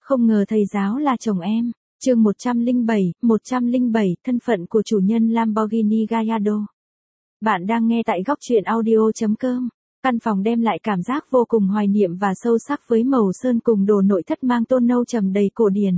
Không ngờ thầy giáo là chồng em. Chương 107, thân phận của chủ nhân Lamborghini Gallardo. Bạn đang nghe tại góc truyện audio.com. Căn phòng đem lại cảm giác vô cùng hoài niệm và sâu sắc với màu sơn cùng đồ nội thất mang tôn nâu trầm đầy cổ điển.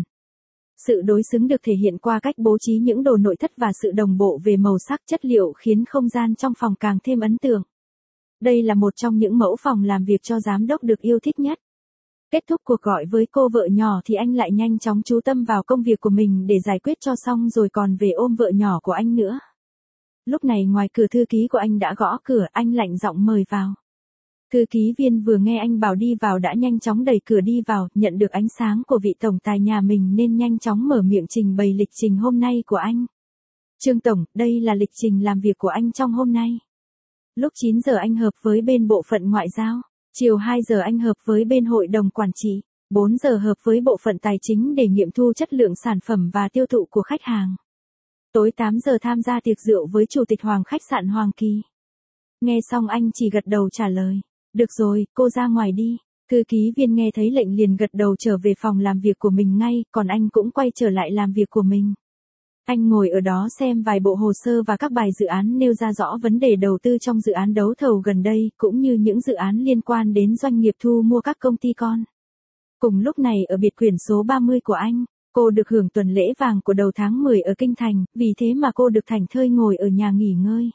Sự đối xứng được thể hiện qua cách bố trí những đồ nội thất và sự đồng bộ về màu sắc chất liệu khiến không gian trong phòng càng thêm ấn tượng. Đây là một trong những mẫu phòng làm việc cho giám đốc được yêu thích nhất. Kết thúc cuộc gọi với cô vợ nhỏ thì anh lại nhanh chóng chú tâm vào công việc của mình để giải quyết cho xong rồi còn về ôm vợ nhỏ của anh nữa. Lúc này ngoài cửa thư ký của anh đã gõ cửa, anh lạnh giọng mời vào. Thư ký viên vừa nghe anh bảo đi vào đã nhanh chóng đẩy cửa đi vào, nhận được ánh sáng của vị tổng tài nhà mình nên nhanh chóng mở miệng trình bày lịch trình hôm nay của anh. Trương Tổng, đây là lịch trình làm việc của anh trong hôm nay. Lúc 9 giờ anh họp với bên bộ phận ngoại giao. Chiều 2 giờ anh họp với bên hội đồng quản trị, 4 giờ họp với bộ phận tài chính để nghiệm thu chất lượng sản phẩm và tiêu thụ của khách hàng. Tối 8 giờ tham gia tiệc rượu với chủ tịch Hoàng khách sạn Hoàng Kỳ. Nghe xong anh chỉ gật đầu trả lời, được rồi, cô ra ngoài đi. Thư ký viên nghe thấy lệnh liền gật đầu trở về phòng làm việc của mình ngay, còn anh cũng quay trở lại làm việc của mình. Anh ngồi ở đó xem vài bộ hồ sơ và các bài dự án nêu ra rõ vấn đề đầu tư trong dự án đấu thầu gần đây, cũng như những dự án liên quan đến doanh nghiệp thu mua các công ty con. Cùng lúc này ở biệt quyển số 30 của anh, cô được hưởng tuần lễ vàng của đầu tháng 10 ở Kinh Thành, vì thế mà cô được thảnh thơi ngồi ở nhà nghỉ ngơi.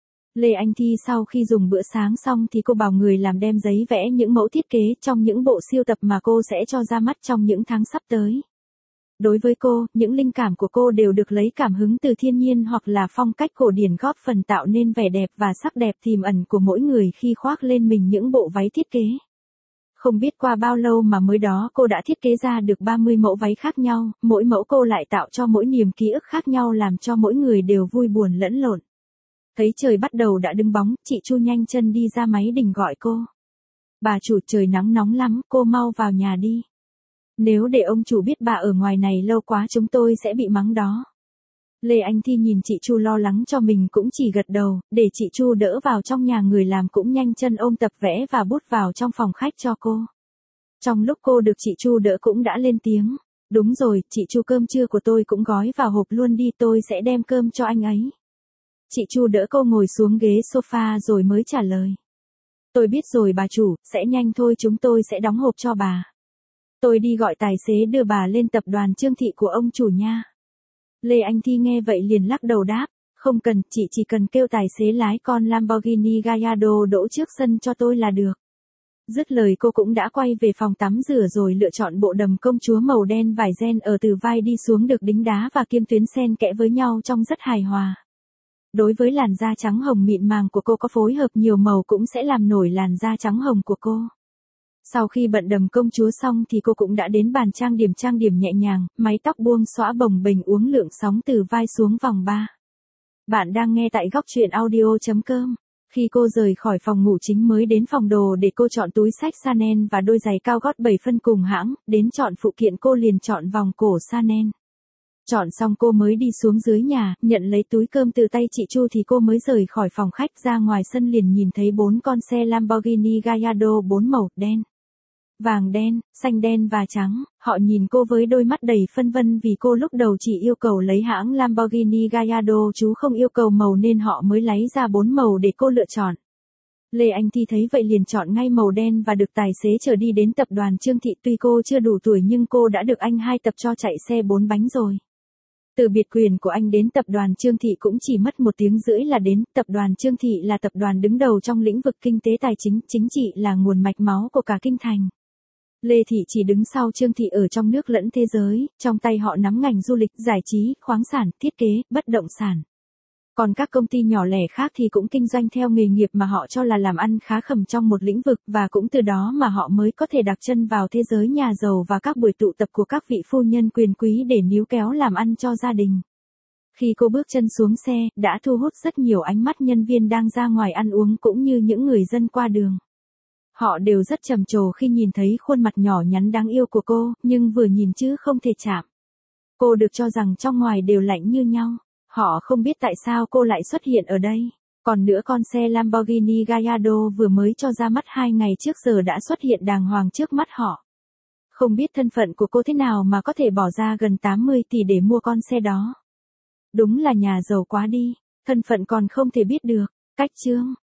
Lê Anh Thi sau khi dùng bữa sáng xong thì cô bảo người làm đem giấy vẽ những mẫu thiết kế trong những bộ siêu tập mà cô sẽ cho ra mắt trong những tháng sắp tới. Đối với cô, những linh cảm của cô đều được lấy cảm hứng từ thiên nhiên hoặc là phong cách cổ điển góp phần tạo nên vẻ đẹp và sắc đẹp tiềm ẩn của mỗi người khi khoác lên mình những bộ váy thiết kế. Không biết qua bao lâu mà mới đó cô đã thiết kế ra được 30 mẫu váy khác nhau, mỗi mẫu cô lại tạo cho mỗi niềm ký ức khác nhau làm cho mỗi người đều vui buồn lẫn lộn. Thấy trời bắt đầu đã đứng bóng, chị Chu nhanh chân đi ra máy đình gọi cô. Bà chủ, trời nắng nóng lắm, cô mau vào nhà đi. Nếu để ông chủ biết bà ở ngoài này lâu quá chúng tôi sẽ bị mắng đó. Lê Anh Thi nhìn chị Chu lo lắng cho mình cũng chỉ gật đầu, để chị Chu đỡ vào trong nhà người làm cũng nhanh chân ôm tập vẽ và bút vào trong phòng khách cho cô. Trong lúc cô được chị Chu đỡ cũng đã lên tiếng. Đúng rồi, chị Chu, cơm trưa của tôi cũng gói vào hộp luôn đi, tôi sẽ đem cơm cho anh ấy. Chị Chu đỡ cô ngồi xuống ghế sofa rồi mới trả lời. Tôi biết rồi bà chủ, sẽ nhanh thôi, chúng tôi sẽ đóng hộp cho bà. Tôi đi gọi tài xế đưa bà lên tập đoàn Trương Thị của ông chủ nha. Lê Anh Thi nghe vậy liền lắc đầu đáp, không cần, chị chỉ cần kêu tài xế lái con Lamborghini Gallardo đỗ trước sân cho tôi là được. Dứt lời cô cũng đã quay về phòng tắm rửa rồi lựa chọn bộ đầm công chúa màu đen vải ren ở từ vai đi xuống được đính đá và kim tuyến xen kẽ với nhau trông rất hài hòa. Đối với làn da trắng hồng mịn màng của cô có phối hợp nhiều màu cũng sẽ làm nổi làn da trắng hồng của cô. Sau khi bận đầm công chúa xong thì cô cũng đã đến bàn trang điểm nhẹ nhàng, mái tóc buông xõa bồng bềnh uốn lượn sóng từ vai xuống vòng ba. Bạn đang nghe tại góc truyện audio.com. Khi cô rời khỏi phòng ngủ chính mới đến phòng đồ để cô chọn túi xách Chanel và đôi giày cao gót 7 phân cùng hãng, đến chọn phụ kiện cô liền chọn vòng cổ Chanel. Chọn xong cô mới đi xuống dưới nhà, nhận lấy túi cơm từ tay chị Chu thì cô mới rời khỏi phòng khách ra ngoài sân liền nhìn thấy 4 con xe Lamborghini Gallardo 4 màu, đen, vàng đen, xanh đen và trắng. Họ nhìn cô với đôi mắt đầy phân vân vì cô lúc đầu chỉ yêu cầu lấy hãng Lamborghini Gallardo chứ không yêu cầu màu nên họ mới lấy ra 4 màu để cô lựa chọn. Lê Anh Thi thấy vậy liền chọn ngay màu đen và được tài xế chở đi đến tập đoàn Trương Thị. Tuy cô chưa đủ tuổi nhưng cô đã được anh hai tập cho chạy xe 4 bánh rồi. Từ biệt quyền của anh đến tập đoàn Trương Thị cũng chỉ mất 1 tiếng rưỡi là đến. Tập đoàn Trương Thị là tập đoàn đứng đầu trong lĩnh vực kinh tế tài chính, chính trị là nguồn mạch máu của cả kinh thành. Lê Thị chỉ đứng sau Trương Thị ở trong nước lẫn thế giới, trong tay họ nắm ngành du lịch, giải trí, khoáng sản, thiết kế, bất động sản. Còn các công ty nhỏ lẻ khác thì cũng kinh doanh theo nghề nghiệp mà họ cho là làm ăn khá khẩm trong một lĩnh vực và cũng từ đó mà họ mới có thể đặt chân vào thế giới nhà giàu và các buổi tụ tập của các vị phu nhân quyền quý để níu kéo làm ăn cho gia đình. Khi cô bước chân xuống xe, đã thu hút rất nhiều ánh mắt nhân viên đang ra ngoài ăn uống cũng như những người dân qua đường. Họ đều rất trầm trồ khi nhìn thấy khuôn mặt nhỏ nhắn đáng yêu của cô, nhưng vừa nhìn chứ không thể chạm. Cô được cho rằng trong ngoài đều lạnh như nhau. Họ không biết tại sao cô lại xuất hiện ở đây. Còn nữa con xe Lamborghini Gallardo vừa mới cho ra mắt 2 ngày trước giờ đã xuất hiện đàng hoàng trước mắt họ. Không biết thân phận của cô thế nào mà có thể bỏ ra gần 80 tỷ để mua con xe đó. Đúng là nhà giàu quá đi, thân phận còn không thể biết được. Cách chương